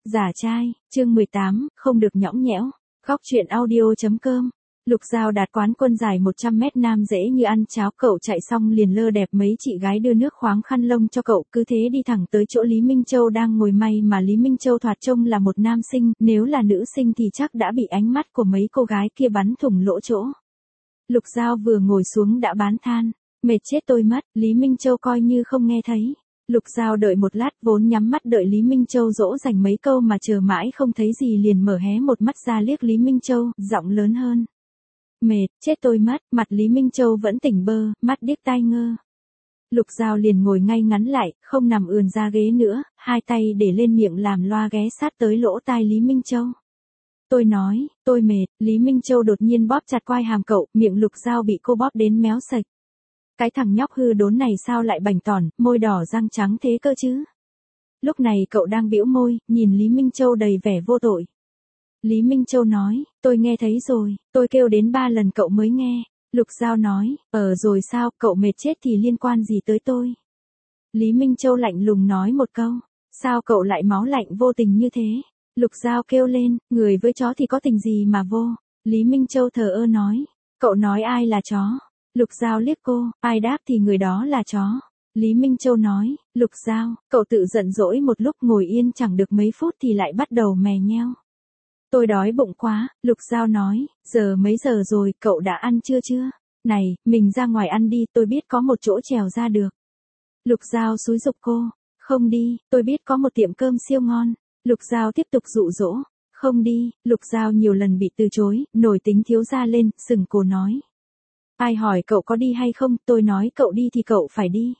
Giả trai, chương 18, không được nhõng nhẽo. Góc truyện audio.com. Lục Giao đạt quán quân giải 100 mét nam dễ như ăn cháo, cậu chạy xong liền lơ đẹp mấy chị gái đưa nước khoáng khăn lông cho cậu, cứ thế đi thẳng tới chỗ Lý Minh Châu đang ngồi, may mà Lý Minh Châu thoạt trông là một nam sinh, nếu là nữ sinh thì chắc đã bị ánh mắt của mấy cô gái kia bắn thủng lỗ chỗ. Lục Giao vừa ngồi xuống đã bán than, mệt chết tôi mất, Lý Minh Châu coi như không nghe thấy. Lục Giao đợi một lát, vốn nhắm mắt đợi Lý Minh Châu dỗ dành mấy câu mà chờ mãi không thấy gì liền mở hé một mắt ra liếc Lý Minh Châu, giọng lớn hơn. Mệt, chết tôi mất, mặt Lý Minh Châu vẫn tỉnh bơ, mắt điếc tai ngơ. Lục Giao liền ngồi ngay ngắn lại, không nằm ườn ra ghế nữa, hai tay để lên miệng làm loa ghé sát tới lỗ tai Lý Minh Châu. Tôi nói, tôi mệt, Lý Minh Châu đột nhiên bóp chặt quai hàm cậu, miệng Lục Giao bị cô bóp đến méo sạch. Cái thằng nhóc hư đốn này sao lại bảnh tỏn, môi đỏ răng trắng thế cơ chứ? Lúc này cậu đang bĩu môi, nhìn Lý Minh Châu đầy vẻ vô tội. Lý Minh Châu nói, tôi nghe thấy rồi, tôi kêu đến 3 lần cậu mới nghe. Lục Giao nói, rồi sao, cậu mệt chết thì liên quan gì tới tôi? Lý Minh Châu lạnh lùng nói một câu, sao cậu lại máu lạnh vô tình như thế? Lục Giao kêu lên, người với chó thì có tình gì mà vô? Lý Minh Châu thờ ơ nói, cậu nói ai là chó? Lục Giao liếc cô, ai đáp thì người đó là chó. Lý Minh Châu nói, Lục Giao, cậu tự giận dỗi một lúc ngồi yên chẳng được mấy phút thì lại bắt đầu mè nheo. Tôi đói bụng quá, Lục Giao nói, giờ mấy giờ rồi, cậu đã ăn chưa? Này, mình ra ngoài ăn đi, tôi biết có một chỗ trèo ra được. Lục Giao xúi giục cô, không đi, tôi biết có một tiệm cơm siêu ngon. Lục Giao tiếp tục dụ dỗ, không đi, Lục Giao nhiều lần bị từ chối, nổi tính thiếu gia lên, sừng cổ nói. Ai hỏi cậu có đi hay không, tôi nói cậu đi thì cậu phải đi.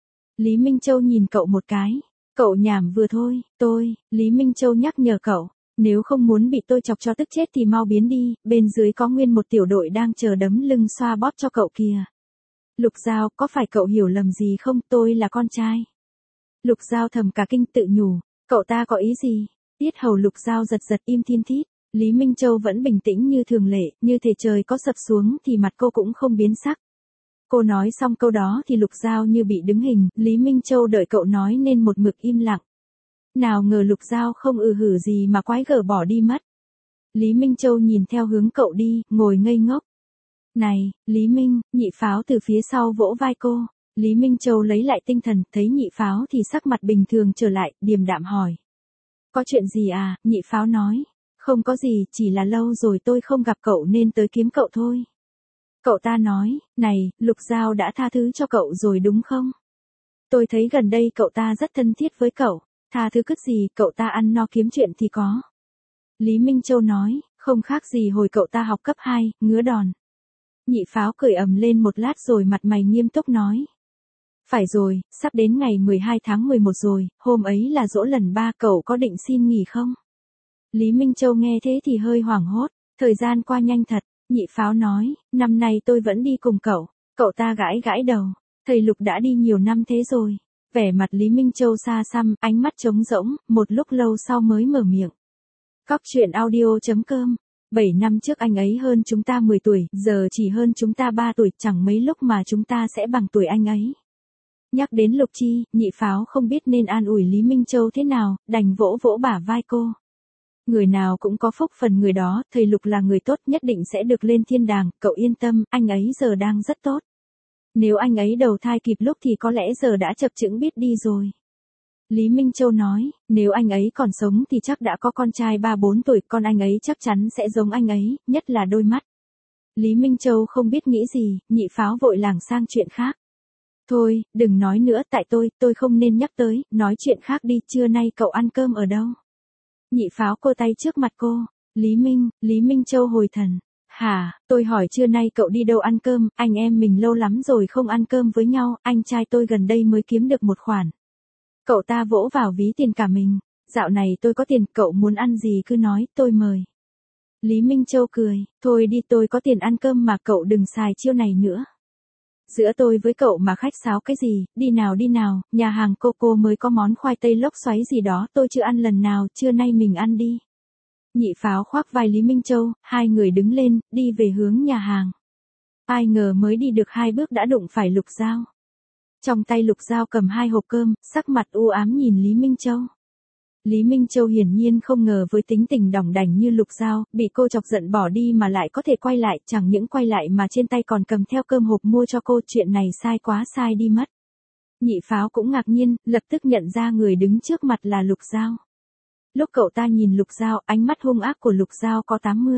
Lý Minh Châu nhìn cậu một cái, cậu nhảm vừa thôi, Lý Minh Châu nhắc nhở cậu, nếu không muốn bị tôi chọc cho tức chết thì mau biến đi, bên dưới có nguyên một tiểu đội đang chờ đấm lưng xoa bóp cho cậu kìa. Lục Giao, có phải cậu hiểu lầm gì không, tôi là con trai. Lục Giao thầm cả kinh tự nhủ, cậu ta có ý gì? Tiết hầu Lục Giao giật giật im thiên thít. Lý Minh Châu vẫn bình tĩnh như thường lệ, như thể trời có sập xuống thì mặt cô cũng không biến sắc. Cô nói xong câu đó thì Lục Giao như bị đứng hình, Lý Minh Châu đợi cậu nói nên một mực im lặng. Nào ngờ Lục Giao không hử gì mà quái gở bỏ đi mất. Lý Minh Châu nhìn theo hướng cậu đi, ngồi ngây ngốc. Này, Lý Minh, Nhị Pháo từ phía sau vỗ vai cô. Lý Minh Châu lấy lại tinh thần, thấy Nhị Pháo thì sắc mặt bình thường trở lại, điềm đạm hỏi. Có chuyện gì à, Nhị Pháo nói. Không có gì, chỉ là lâu rồi tôi không gặp cậu nên tới kiếm cậu thôi. Cậu ta nói, này, Lục Giao đã tha thứ cho cậu rồi đúng không? Tôi thấy gần đây cậu ta rất thân thiết với cậu, tha thứ cứt gì, cậu ta ăn no kiếm chuyện thì có. Lý Minh Châu nói, không khác gì hồi cậu ta học cấp 2, ngứa đòn. Nhị Pháo cười ầm lên một lát rồi mặt mày nghiêm túc nói. Phải rồi, sắp đến ngày 12 tháng 11 rồi, hôm ấy là giỗ lần 3, cậu có định xin nghỉ không? Lý Minh Châu nghe thế thì hơi hoảng hốt, thời gian qua nhanh thật, Nhị Pháo nói, năm nay tôi vẫn đi cùng cậu ta gãi đầu, thầy Lục đã đi nhiều năm thế rồi, vẻ mặt Lý Minh Châu xa xăm, ánh mắt trống rỗng, một lúc lâu sau mới mở miệng. Góc truyện audio.com, 7 năm trước anh ấy hơn chúng ta 10 tuổi, giờ chỉ hơn chúng ta 3 tuổi, chẳng mấy lúc mà chúng ta sẽ bằng tuổi anh ấy. Nhắc đến Lục Chi, Nhị Pháo không biết nên an ủi Lý Minh Châu thế nào, đành vỗ vỗ bả vai cô. Người nào cũng có phúc phần người đó, thầy Lục là người tốt nhất định sẽ được lên thiên đàng, cậu yên tâm, anh ấy giờ đang rất tốt. Nếu anh ấy đầu thai kịp lúc thì có lẽ giờ đã chập chững biết đi rồi. Lý Minh Châu nói, nếu anh ấy còn sống thì chắc đã có con trai 3-4 tuổi, con anh ấy chắc chắn sẽ giống anh ấy, nhất là đôi mắt. Lý Minh Châu không biết nghĩ gì, Nhị Pháo vội lảng sang chuyện khác. Thôi, đừng nói nữa, tại tôi không nên nhắc tới, nói chuyện khác đi, trưa nay cậu ăn cơm ở đâu? Nhị Pháo cô tay trước mặt cô, Lý Minh Châu hồi thần. Hả, tôi hỏi trưa nay cậu đi đâu ăn cơm, anh em mình lâu lắm rồi không ăn cơm với nhau, anh trai tôi gần đây mới kiếm được một khoản. Cậu ta vỗ vào ví tiền cả mình, dạo này tôi có tiền, cậu muốn ăn gì cứ nói, tôi mời. Lý Minh Châu cười, thôi đi tôi có tiền ăn cơm mà cậu đừng xài chiêu này nữa. Giữa tôi với cậu mà khách sáo cái gì, đi nào, nhà hàng Coco mới có món khoai tây lốc xoáy gì đó tôi chưa ăn lần nào, trưa nay mình ăn đi. Nhị Pháo khoác vai Lý Minh Châu, hai người đứng lên, đi về hướng nhà hàng. Ai ngờ mới đi được 2 bước đã đụng phải Lục Giao. Trong tay Lục Giao cầm 2 hộp cơm, sắc mặt u ám nhìn Lý Minh Châu. Lý Minh Châu hiển nhiên không ngờ với tính tình đỏng đảnh như Lục Giao, bị cô chọc giận bỏ đi mà lại có thể quay lại, chẳng những quay lại mà trên tay còn cầm theo cơm hộp mua cho cô, chuyện này sai quá sai đi mất. Nhị Pháo cũng ngạc nhiên, lập tức nhận ra người đứng trước mặt là Lục Giao. Lúc cậu ta nhìn Lục Giao, ánh mắt hung ác của Lục Giao có 80.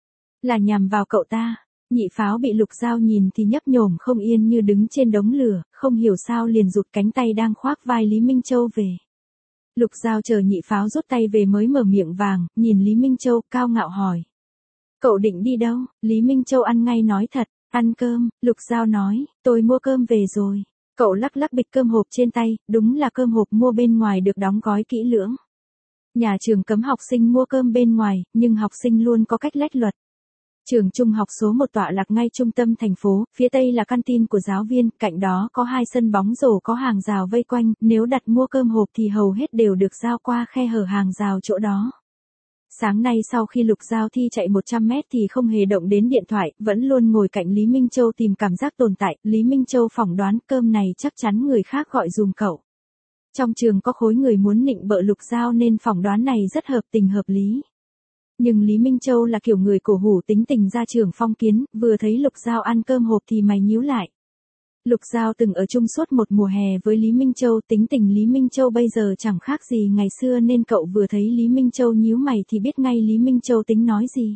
Là nhằm vào cậu ta. Nhị Pháo bị Lục Giao nhìn thì nhấp nhổm không yên như đứng trên đống lửa, không hiểu sao liền rụt cánh tay đang khoác vai Lý Minh Châu về. Lục Giao chờ Nhị Pháo rút tay về mới mở miệng vàng, nhìn Lý Minh Châu, cao ngạo hỏi. Cậu định đi đâu? Lý Minh Châu ăn ngay nói thật, ăn cơm. Lục Giao nói, tôi mua cơm về rồi. Cậu lắc lắc bịch cơm hộp trên tay, đúng là cơm hộp mua bên ngoài được đóng gói kỹ lưỡng. Nhà trường cấm học sinh mua cơm bên ngoài, nhưng học sinh luôn có cách lách luật. Trường trung học số 1 tọa lạc ngay trung tâm thành phố, phía tây là canteen của giáo viên, cạnh đó có 2 sân bóng rổ có hàng rào vây quanh, nếu đặt mua cơm hộp thì hầu hết đều được giao qua khe hở hàng rào chỗ đó. Sáng nay sau khi Lục Giao thi chạy 100 mét thì không hề động đến điện thoại, vẫn luôn ngồi cạnh Lý Minh Châu tìm cảm giác tồn tại, Lý Minh Châu phỏng đoán cơm này chắc chắn người khác gọi dùm cậu. Trong trường có khối người muốn nịnh bợ Lục Giao nên phỏng đoán này rất hợp tình hợp lý. Nhưng Lý Minh Châu là kiểu người cổ hủ tính tình ra trường phong kiến, vừa thấy Lục Giao ăn cơm hộp thì mày nhíu lại. Lục Giao từng ở chung suốt một mùa hè với Lý Minh Châu, tính tình Lý Minh Châu bây giờ chẳng khác gì ngày xưa nên cậu vừa thấy Lý Minh Châu nhíu mày thì biết ngay Lý Minh Châu tính nói gì.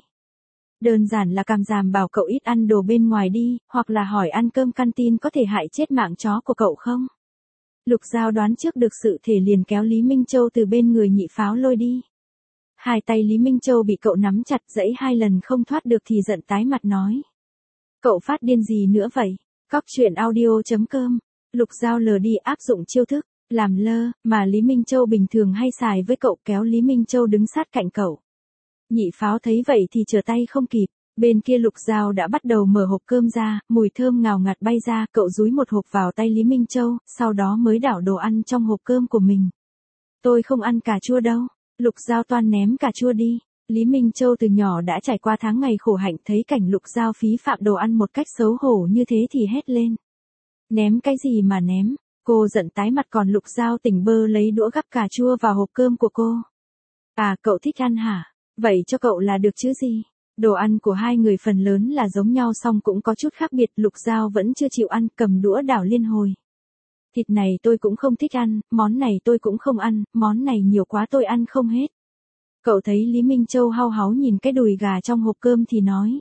Đơn giản là càm ràm bảo cậu ít ăn đồ bên ngoài đi, hoặc là hỏi ăn cơm canteen có thể hại chết mạng chó của cậu không? Lục Giao đoán trước được sự thể liền kéo Lý Minh Châu từ bên người Nhị Pháo lôi đi. Hai tay Lý Minh Châu bị cậu nắm chặt dãy 2 lần không thoát được thì giận tái mặt nói. Cậu phát điên gì nữa vậy? Cóc truyện audio.com. Lục Giao lờ đi áp dụng chiêu thức, làm lơ, mà Lý Minh Châu bình thường hay xài với cậu, kéo Lý Minh Châu đứng sát cạnh cậu. Nhị Pháo thấy vậy thì trở tay không kịp, bên kia Lục Giao đã bắt đầu mở hộp cơm ra, mùi thơm ngào ngạt bay ra, cậu dúi một hộp vào tay Lý Minh Châu, sau đó mới đảo đồ ăn trong hộp cơm của mình. Tôi không ăn cà chua đâu. Lục Giao toan ném cà chua đi. Lý Minh Châu từ nhỏ đã trải qua tháng ngày khổ hạnh, thấy cảnh Lục Giao phí phạm đồ ăn một cách xấu hổ như thế thì hét lên. Ném cái gì mà ném? Cô giận tái mặt, còn Lục Giao tỉnh bơ lấy đũa gắp cà chua vào hộp cơm của cô. À, cậu thích ăn hả? Vậy cho cậu là được chứ gì? Đồ ăn của hai người phần lớn là giống nhau song cũng có chút khác biệt, Lục Giao vẫn chưa chịu ăn, cầm đũa đảo liên hồi. Thịt này tôi cũng không thích ăn, món này tôi cũng không ăn, món này nhiều quá tôi ăn không hết. Cậu thấy Lý Minh Châu hau háu nhìn cái đùi gà trong hộp cơm thì nói.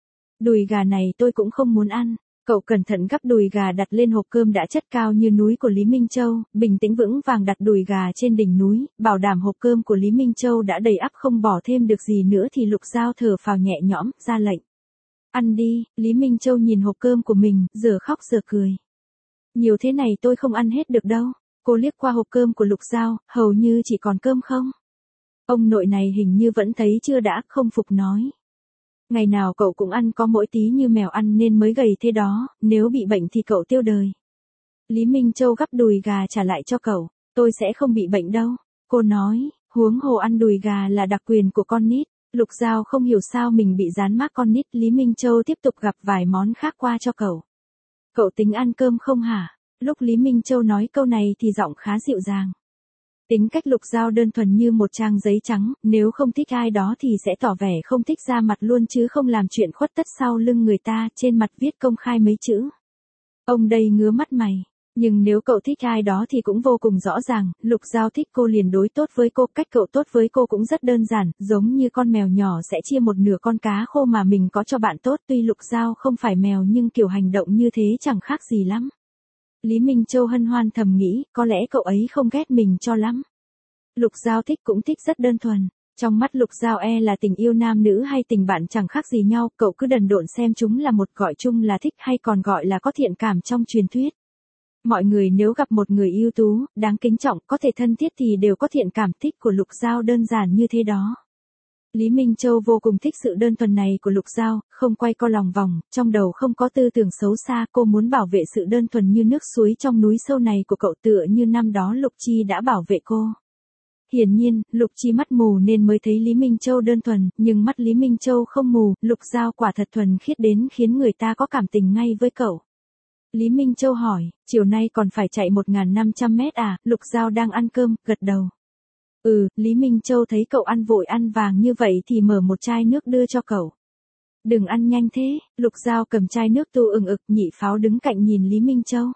Đùi gà này tôi cũng không muốn ăn. Cậu cẩn thận gắp đùi gà đặt lên hộp cơm đã chất cao như núi của Lý Minh Châu, bình tĩnh vững vàng đặt đùi gà trên đỉnh núi, bảo đảm hộp cơm của Lý Minh Châu đã đầy ắp không bỏ thêm được gì nữa thì Lục Giao thở phào nhẹ nhõm, ra lệnh. Ăn đi. Lý Minh Châu nhìn hộp cơm của mình, giờ khóc giờ cười. Nhiều thế này tôi không ăn hết được đâu. Cô liếc qua hộp cơm của Lục Giao, hầu như chỉ còn cơm không. Ông nội này hình như vẫn thấy chưa đã, không phục nói. Ngày nào cậu cũng ăn có mỗi tí như mèo ăn nên mới gầy thế đó, nếu bị bệnh thì cậu tiêu đời. Lý Minh Châu gắp đùi gà trả lại cho cậu, tôi sẽ không bị bệnh đâu. Cô nói, huống hồ ăn đùi gà là đặc quyền của con nít. Lục Giao không hiểu sao mình bị dán mác con nít, Lý Minh Châu tiếp tục gặp vài món khác qua cho cậu. Cậu tính ăn cơm không hả? Lúc Lý Minh Châu nói câu này thì giọng khá dịu dàng. Tính cách Lục Giao đơn thuần như một trang giấy trắng, nếu không thích ai đó thì sẽ tỏ vẻ không thích ra mặt luôn chứ không làm chuyện khuất tất sau lưng người ta, trên mặt viết công khai mấy chữ. Ông đây ngứa mắt mày. Nhưng nếu cậu thích ai đó thì cũng vô cùng rõ ràng, Lục Giao thích cô liền đối tốt với cô, cách cậu tốt với cô cũng rất đơn giản, giống như con mèo nhỏ sẽ chia một nửa con cá khô mà mình có cho bạn tốt, tuy Lục Giao không phải mèo nhưng kiểu hành động như thế chẳng khác gì lắm. Lý Minh Châu hân hoan thầm nghĩ, có lẽ cậu ấy không ghét mình cho lắm. Lục Giao thích cũng thích rất đơn thuần. Trong mắt Lục Giao là tình yêu nam nữ hay tình bạn chẳng khác gì nhau, cậu cứ đần độn xem chúng là một, gọi chung là thích hay còn gọi là có thiện cảm trong truyền thuyết. Mọi người nếu gặp một người ưu tú, đáng kính trọng, có thể thân thiết thì đều có thiện cảm, thích của Lục Giao đơn giản như thế đó. Lý Minh Châu vô cùng thích sự đơn thuần này của Lục Giao, không quay co lòng vòng, trong đầu không có tư tưởng xấu xa, cô muốn bảo vệ sự đơn thuần như nước suối trong núi sâu này của cậu tựa như năm đó Lục Chi đã bảo vệ cô. Hiển nhiên, Lục Chi mắt mù nên mới thấy Lý Minh Châu đơn thuần, nhưng mắt Lý Minh Châu không mù, Lục Giao quả thật thuần khiết đến khiến người ta có cảm tình ngay với cậu. Lý Minh Châu hỏi, chiều nay còn phải chạy 1.500 mét à? Lục Giao đang ăn cơm, gật đầu. Lý Minh Châu thấy cậu ăn vội ăn vàng như vậy thì mở một chai nước đưa cho cậu. Đừng ăn nhanh thế, Lục Giao cầm chai nước tu ừng ực, Nhị Pháo đứng cạnh nhìn Lý Minh Châu.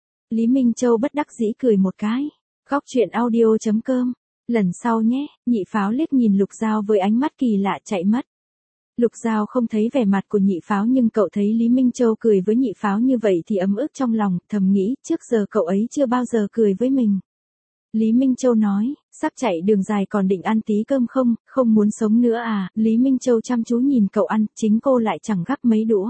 Lý Minh Châu bất đắc dĩ cười một cái. Góc truyện audio.com. Lần sau nhé, Nhị Pháo liếc nhìn Lục Giao với ánh mắt kỳ lạ chạy mất. Lục Giao không thấy vẻ mặt của Nhị Pháo nhưng cậu thấy Lý Minh Châu cười với Nhị Pháo như vậy thì ấm ức trong lòng, thầm nghĩ trước giờ cậu ấy chưa bao giờ cười với mình. Lý Minh Châu nói, sắp chạy đường dài còn định ăn tí cơm không muốn sống nữa à? Lý Minh Châu chăm chú nhìn cậu ăn, chính cô lại chẳng gắp mấy đũa.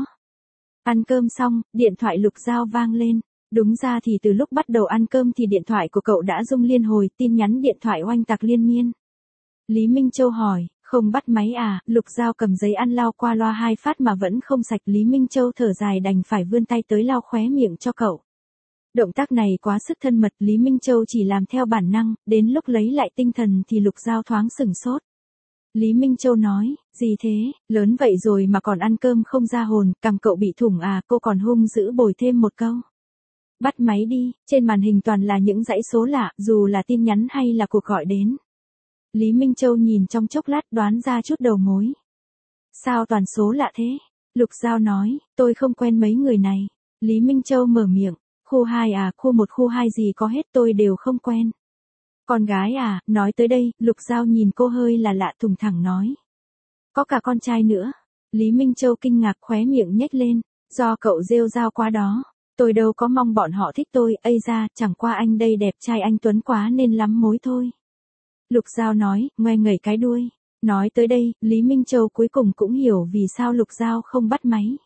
Ăn cơm xong, điện thoại Lục Giao vang lên. Đúng ra thì từ lúc bắt đầu ăn cơm thì điện thoại của cậu đã rung liên hồi, tin nhắn điện thoại oanh tạc liên miên. Lý Minh Châu hỏi, không bắt máy à? Lục Giao cầm giấy ăn lau qua loa 2 phát mà vẫn không sạch. Lý Minh Châu thở dài đành phải vươn tay tới lau khóe miệng cho cậu. Động tác này quá sức thân mật, Lý Minh Châu chỉ làm theo bản năng, đến lúc lấy lại tinh thần thì Lục Giao thoáng sửng sốt. Lý Minh Châu nói, gì thế, lớn vậy rồi mà còn ăn cơm không ra hồn, cằm cậu bị thủng à? Cô còn hung dữ bồi thêm một câu. Bắt máy đi, trên màn hình toàn là những dãy số lạ, dù là tin nhắn hay là cuộc gọi đến. Lý Minh Châu nhìn trong chốc lát đoán ra chút đầu mối. Sao toàn số lạ thế? Lục Giao nói, tôi không quen mấy người này. Lý Minh Châu mở miệng, khu 2 à, khu 1 khu 2 gì có hết tôi đều không quen. Con gái à, nói tới đây, Lục Giao nhìn cô hơi là lạ thùng thẳng nói. Có cả con trai nữa. Lý Minh Châu kinh ngạc khóe miệng nhếch lên, do cậu rêu rao quá đó. Tôi đâu có mong bọn họ thích tôi, ây ra, chẳng qua anh đây đẹp trai anh tuấn quá nên lắm mối thôi. Lục Giao nói, ngoe ngẩy cái đuôi. Nói tới đây, Lý Minh Châu cuối cùng cũng hiểu vì sao Lục Giao không bắt máy.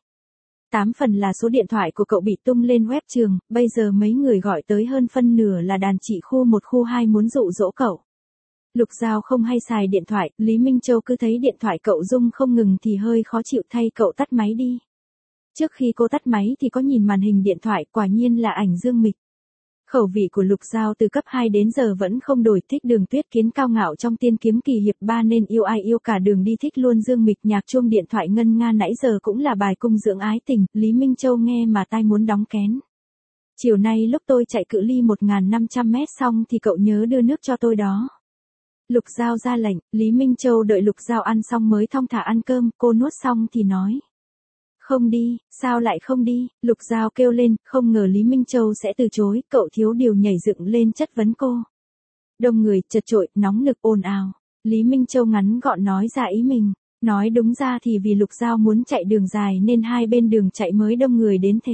8 phần là số điện thoại của cậu bị tung lên web trường, bây giờ mấy người gọi tới hơn phân nửa là đàn chị khu 1 khu 2 muốn dụ dỗ cậu. Lục Giao không hay xài điện thoại, Lý Minh Châu cứ thấy điện thoại cậu rung không ngừng thì hơi khó chịu thay cậu tắt máy đi. Trước khi cô tắt máy thì có nhìn màn hình điện thoại, quả nhiên là ảnh Dương Mịch. Khẩu vị của Lục Giao từ cấp 2 đến giờ vẫn không đổi, thích Đường Tuyết Kiến cao ngạo trong Tiên Kiếm Kỳ Hiệp 3 nên yêu ai yêu cả đường đi, thích luôn Dương Mịch, nhạc chuông điện thoại ngân nga nãy giờ cũng là bài cung dưỡng ái tình, Lý Minh Châu nghe mà tai muốn đóng kén. Chiều nay lúc tôi chạy cự ly 1.500 mét xong thì cậu nhớ đưa nước cho tôi đó. Lục Giao ra lệnh, Lý Minh Châu đợi Lục Giao ăn xong mới thong thả ăn cơm, cô nuốt xong thì nói. Không đi, sao lại không đi? Lục Giao kêu lên, không ngờ Lý Minh Châu sẽ từ chối, cậu thiếu điều nhảy dựng lên chất vấn cô. Đông người, chật chội, nóng nực ồn ào. Lý Minh Châu ngắn gọn nói ra ý mình. Nói đúng ra thì vì Lục Giao muốn chạy đường dài nên hai bên đường chạy mới đông người đến thế.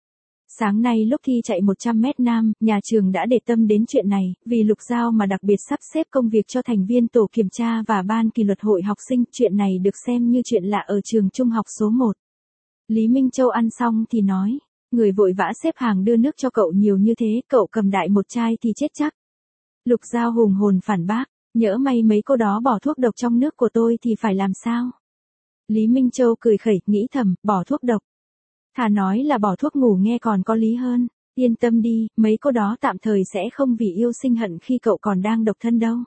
Sáng nay lúc thi chạy 100 mét nam, nhà trường đã để tâm đến chuyện này, vì Lục Giao mà đặc biệt sắp xếp công việc cho thành viên tổ kiểm tra và ban kỷ luật hội học sinh, chuyện này được xem như chuyện lạ ở trường trung học số 1. Lý Minh Châu ăn xong thì nói, người vội vã xếp hàng đưa nước cho cậu nhiều như thế, cậu cầm đại một chai thì chết chắc. Lục Giao hùng hồn phản bác, nhỡ may mấy cô đó bỏ thuốc độc trong nước của tôi thì phải làm sao? Lý Minh Châu cười khẩy, nghĩ thầm, bỏ thuốc độc. Thà nói là bỏ thuốc ngủ nghe còn có lý hơn, yên tâm đi, mấy cô đó tạm thời sẽ không vì yêu sinh hận khi cậu còn đang độc thân đâu.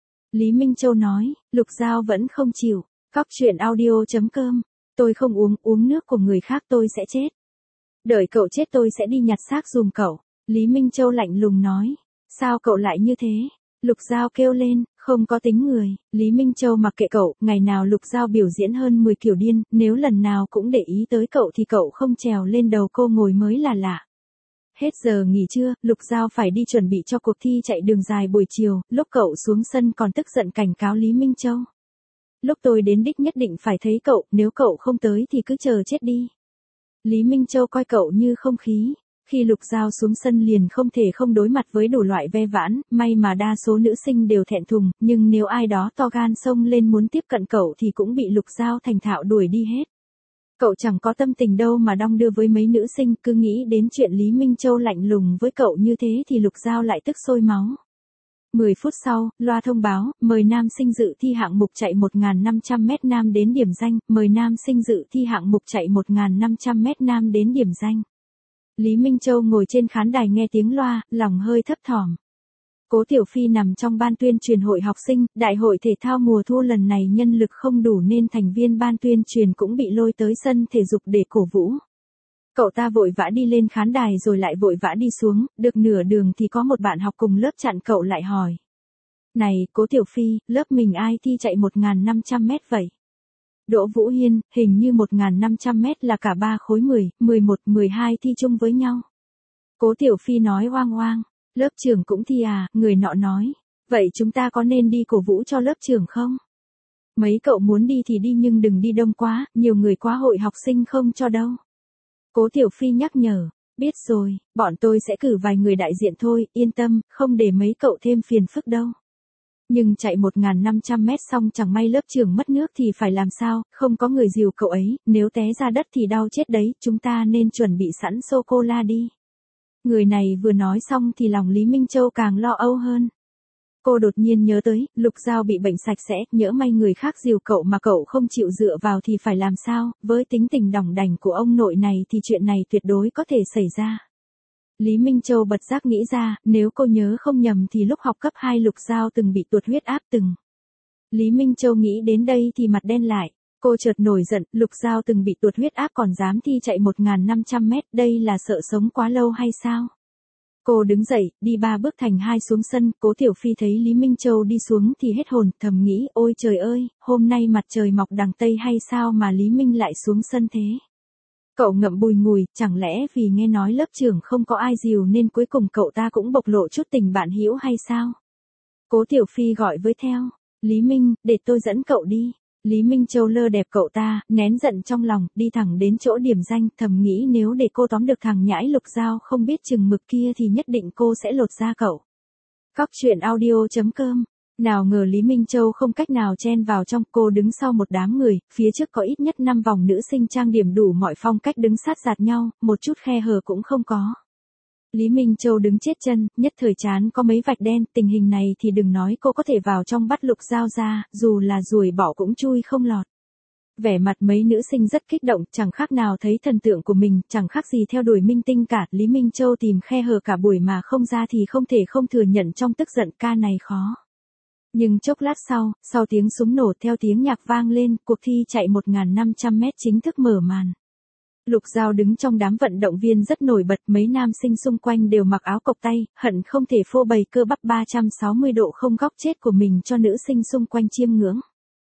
Lý Minh Châu nói, Lục Giao vẫn không chịu, góc truyện audio.com. Tôi không uống nước của người khác tôi sẽ chết. Đợi cậu chết tôi sẽ đi nhặt xác giùm cậu. Lý Minh Châu lạnh lùng nói. Sao cậu lại như thế? Lục Giao kêu lên, không có tính người. Lý Minh Châu mặc kệ cậu, ngày nào Lục Giao biểu diễn hơn 10 kiểu điên, nếu lần nào cũng để ý tới cậu thì cậu không trèo lên đầu cô ngồi mới là lạ. Hết giờ nghỉ trưa, Lục Giao phải đi chuẩn bị cho cuộc thi chạy đường dài buổi chiều, lúc cậu xuống sân còn tức giận cảnh cáo Lý Minh Châu. Lúc tôi đến đích nhất định phải thấy cậu, nếu cậu không tới thì cứ chờ chết đi. Lý Minh Châu coi cậu như không khí. Khi Lục Giao xuống sân liền không thể không đối mặt với đủ loại ve vãn, may mà đa số nữ sinh đều thẹn thùng, nhưng nếu ai đó to gan xông lên muốn tiếp cận cậu thì cũng bị Lục Giao thành thạo đuổi đi hết. Cậu chẳng có tâm tình đâu mà đong đưa với mấy nữ sinh, cứ nghĩ đến chuyện Lý Minh Châu lạnh lùng với cậu như thế thì Lục Giao lại tức sôi máu. 10 phút sau, loa thông báo, mời nam sinh dự thi hạng mục chạy 1.500 mét nam đến điểm danh, mời nam sinh dự thi hạng mục chạy 1.500 mét nam đến điểm danh. Lý Minh Châu ngồi trên khán đài nghe tiếng loa, lòng hơi thấp thỏm. Cố Tiểu Phi nằm trong ban tuyên truyền hội học sinh, đại hội thể thao mùa thu lần này nhân lực không đủ nên thành viên ban tuyên truyền cũng bị lôi tới sân thể dục để cổ vũ. Cậu ta vội vã đi lên khán đài rồi lại vội vã đi xuống, được nửa đường thì có một bạn học cùng lớp chặn cậu lại hỏi. Này, Cố Tiểu Phi, lớp mình ai thi chạy 1.500 mét vậy? Đỗ Vũ Hiên, hình như 1.500 mét là cả 3 khối 10, 11, 12 thi chung với nhau. Cố Tiểu Phi nói oang oang, lớp trưởng cũng thi à, người nọ nói. Vậy chúng ta có nên đi cổ vũ cho lớp trưởng không? Mấy cậu muốn đi thì đi nhưng đừng đi đông quá, nhiều người quá hội học sinh không cho đâu. Cố Tiểu Phi nhắc nhở, biết rồi, bọn tôi sẽ cử vài người đại diện thôi, yên tâm, không để mấy cậu thêm phiền phức đâu. Nhưng chạy 1.500 mét xong chẳng may lớp trưởng mất nước thì phải làm sao, không có người dìu cậu ấy, nếu té ra đất thì đau chết đấy, chúng ta nên chuẩn bị sẵn sô-cô-la đi. Người này vừa nói xong thì lòng Lý Minh Châu càng lo âu hơn. Cô đột nhiên nhớ tới, Lục Giao bị bệnh sạch sẽ, nhỡ may người khác dìu cậu mà cậu không chịu dựa vào thì phải làm sao, với tính tình đỏng đảnh của ông nội này thì chuyện này tuyệt đối có thể xảy ra. Lý Minh Châu bật giác nghĩ ra, nếu cô nhớ không nhầm thì lúc học cấp 2 Lục Giao từng bị tụt huyết áp từng. Lý Minh Châu nghĩ đến đây thì mặt đen lại, cô chợt nổi giận, Lục Giao từng bị tụt huyết áp còn dám thi chạy 1.500 mét, đây là sợ sống quá lâu hay sao? Cô đứng dậy, đi 3 bước thành 2 xuống sân, Cố Tiểu Phi thấy Lý Minh Châu đi xuống thì hết hồn, thầm nghĩ, ôi trời ơi, hôm nay mặt trời mọc đằng Tây hay sao mà Lý Minh lại xuống sân thế? Cậu ngậm bùi ngùi, chẳng lẽ vì nghe nói lớp trưởng không có ai dìu nên cuối cùng cậu ta cũng bộc lộ chút tình bạn hữu hay sao? Cố Tiểu Phi gọi với theo, Lý Minh, để tôi dẫn cậu đi. Lý Minh Châu lơ đẹp cậu ta, nén giận trong lòng, đi thẳng đến chỗ điểm danh, thầm nghĩ nếu để cô tóm được thằng nhãi Lục Giao không biết chừng mực kia thì nhất định cô sẽ lột da cậu. Cóc truyện audio.com. Nào ngờ Lý Minh Châu không cách nào chen vào trong, cô đứng sau một đám người, phía trước có ít nhất 5 vòng nữ sinh trang điểm đủ mọi phong cách đứng sát giạt nhau, một chút khe hở cũng không có. Lý Minh Châu đứng chết chân, nhất thời chán có mấy vạch đen, tình hình này thì đừng nói cô có thể vào trong bắt Lục Giao ra, dù là ruồi bỏ cũng chui không lọt. Vẻ mặt mấy nữ sinh rất kích động, chẳng khác nào thấy thần tượng của mình, chẳng khác gì theo đuổi minh tinh cả, Lý Minh Châu tìm khe hở cả buổi mà không ra thì không thể không thừa nhận trong tức giận ca này khó. Nhưng chốc lát sau tiếng súng nổ theo tiếng nhạc vang lên, cuộc thi chạy 1.500 mét chính thức mở màn. Lục Giao đứng trong đám vận động viên rất nổi bật, mấy nam sinh xung quanh đều mặc áo cộc tay, hận không thể phô bày cơ bắp 360 độ không góc chết của mình cho nữ sinh xung quanh chiêm ngưỡng.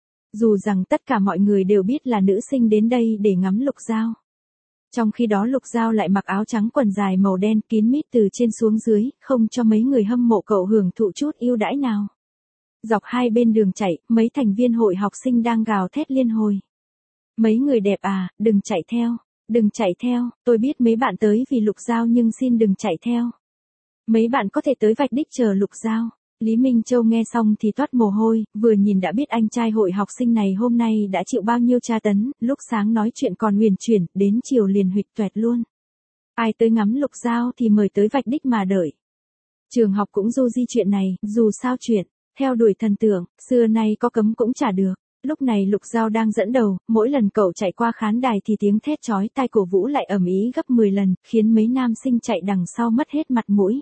Dù rằng tất cả mọi người đều biết là nữ sinh đến đây để ngắm Lục Giao. Trong khi đó Lục Giao lại mặc áo trắng quần dài màu đen kín mít từ trên xuống dưới, không cho mấy người hâm mộ cậu hưởng thụ chút ưu đãi nào. Dọc hai bên đường chạy, mấy thành viên hội học sinh đang gào thét liên hồi. Mấy người đẹp à, đừng chạy theo. Đừng chạy theo, tôi biết mấy bạn tới vì Lục Giao nhưng xin đừng chạy theo. Mấy bạn có thể tới vạch đích chờ Lục Giao. Lý Minh Châu nghe xong thì toát mồ hôi, vừa nhìn đã biết anh trai hội học sinh này hôm nay đã chịu bao nhiêu tra tấn, lúc sáng nói chuyện còn huyền chuyển, đến chiều liền huỵch toẹt luôn. Ai tới ngắm Lục Giao thì mời tới vạch đích mà đợi. Trường học cũng du di chuyện này, dù sao chuyện, theo đuổi thần tượng, xưa nay có cấm cũng chả được. Lúc này Lục Giao đang dẫn đầu, mỗi lần cậu chạy qua khán đài thì tiếng thét chói tai cổ vũ lại ầm ĩ gấp 10 lần, khiến mấy nam sinh chạy đằng sau mất hết mặt mũi.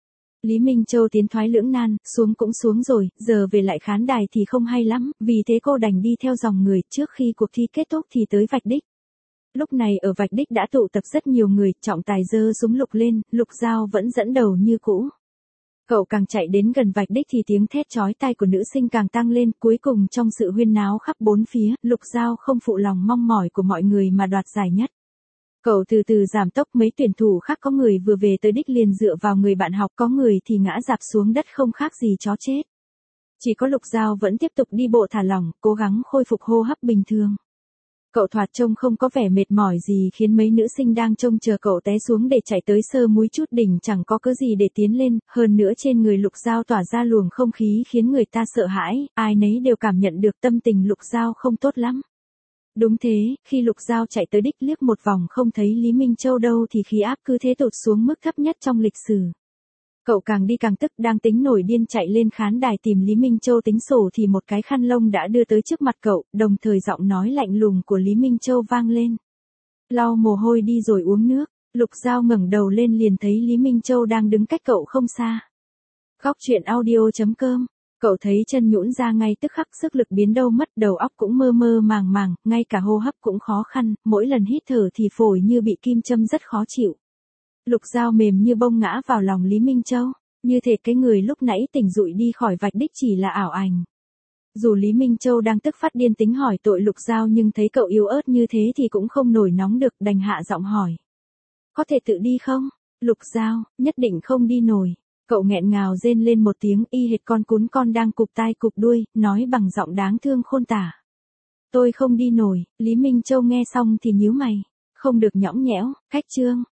Lý Minh Châu tiến thoái lưỡng nan, xuống cũng xuống rồi, giờ về lại khán đài thì không hay lắm, vì thế cô đành đi theo dòng người, trước khi cuộc thi kết thúc thì tới vạch đích. Lúc này ở vạch đích đã tụ tập rất nhiều người, trọng tài giơ súng lục lên, Lục Giao vẫn dẫn đầu như cũ. Cậu càng chạy đến gần vạch đích thì tiếng thét chói tai của nữ sinh càng tăng lên, cuối cùng trong sự huyên náo khắp bốn phía, Lục Giao không phụ lòng mong mỏi của mọi người mà đoạt giải nhất. Cậu từ từ giảm tốc, mấy tuyển thủ khác có người vừa về tới đích liền dựa vào người bạn học, có người thì ngã rạp xuống đất không khác gì chó chết. Chỉ có Lục Giao vẫn tiếp tục đi bộ thả lỏng, cố gắng khôi phục hô hấp bình thường. Cậu thoạt trông không có vẻ mệt mỏi gì khiến mấy nữ sinh đang trông chờ cậu té xuống để chạy tới sơ múi chút đỉnh chẳng có cớ gì để tiến lên, hơn nữa trên người Lục Giao tỏa ra luồng không khí khiến người ta sợ hãi, ai nấy đều cảm nhận được tâm tình Lục Giao không tốt lắm. Đúng thế, khi Lục Giao chạy tới đích liếc một vòng không thấy Lý Minh Châu đâu thì khí áp cứ thế tụt xuống mức thấp nhất trong lịch sử. Cậu càng đi càng tức, đang tính nổi điên chạy lên khán đài tìm Lý Minh Châu tính sổ thì một cái khăn lông đã đưa tới trước mặt cậu, đồng thời giọng nói lạnh lùng của Lý Minh Châu vang lên. Lau mồ hôi đi rồi uống nước. Lục Giao ngẩng đầu lên liền thấy Lý Minh Châu đang đứng cách cậu không xa. Cóc truyện audio.com. Cậu thấy chân nhũn ra ngay tức khắc, sức lực biến đâu mất, đầu óc cũng mơ mơ màng màng, ngay cả hô hấp cũng khó khăn, mỗi lần hít thở thì phổi như bị kim châm rất khó chịu. Lục Giao mềm như bông ngã vào lòng Lý Minh Châu. Như thể cái người lúc nãy tỉnh dụi đi khỏi vạch đích chỉ là ảo ảnh. Dù Lý Minh Châu đang tức phát điên tính hỏi tội Lục Giao nhưng thấy cậu yếu ớt như thế thì cũng không nổi nóng được, đành hạ giọng hỏi. Có thể tự đi không? Lục Giao, nhất định không đi nổi. Cậu nghẹn ngào rên lên một tiếng y hệt con cún con đang cụp tai cụp đuôi, nói bằng giọng đáng thương khôn tả. Tôi không đi nổi. Lý Minh Châu nghe xong thì nhíu mày. Không được nhõng nhẽo, cách chương.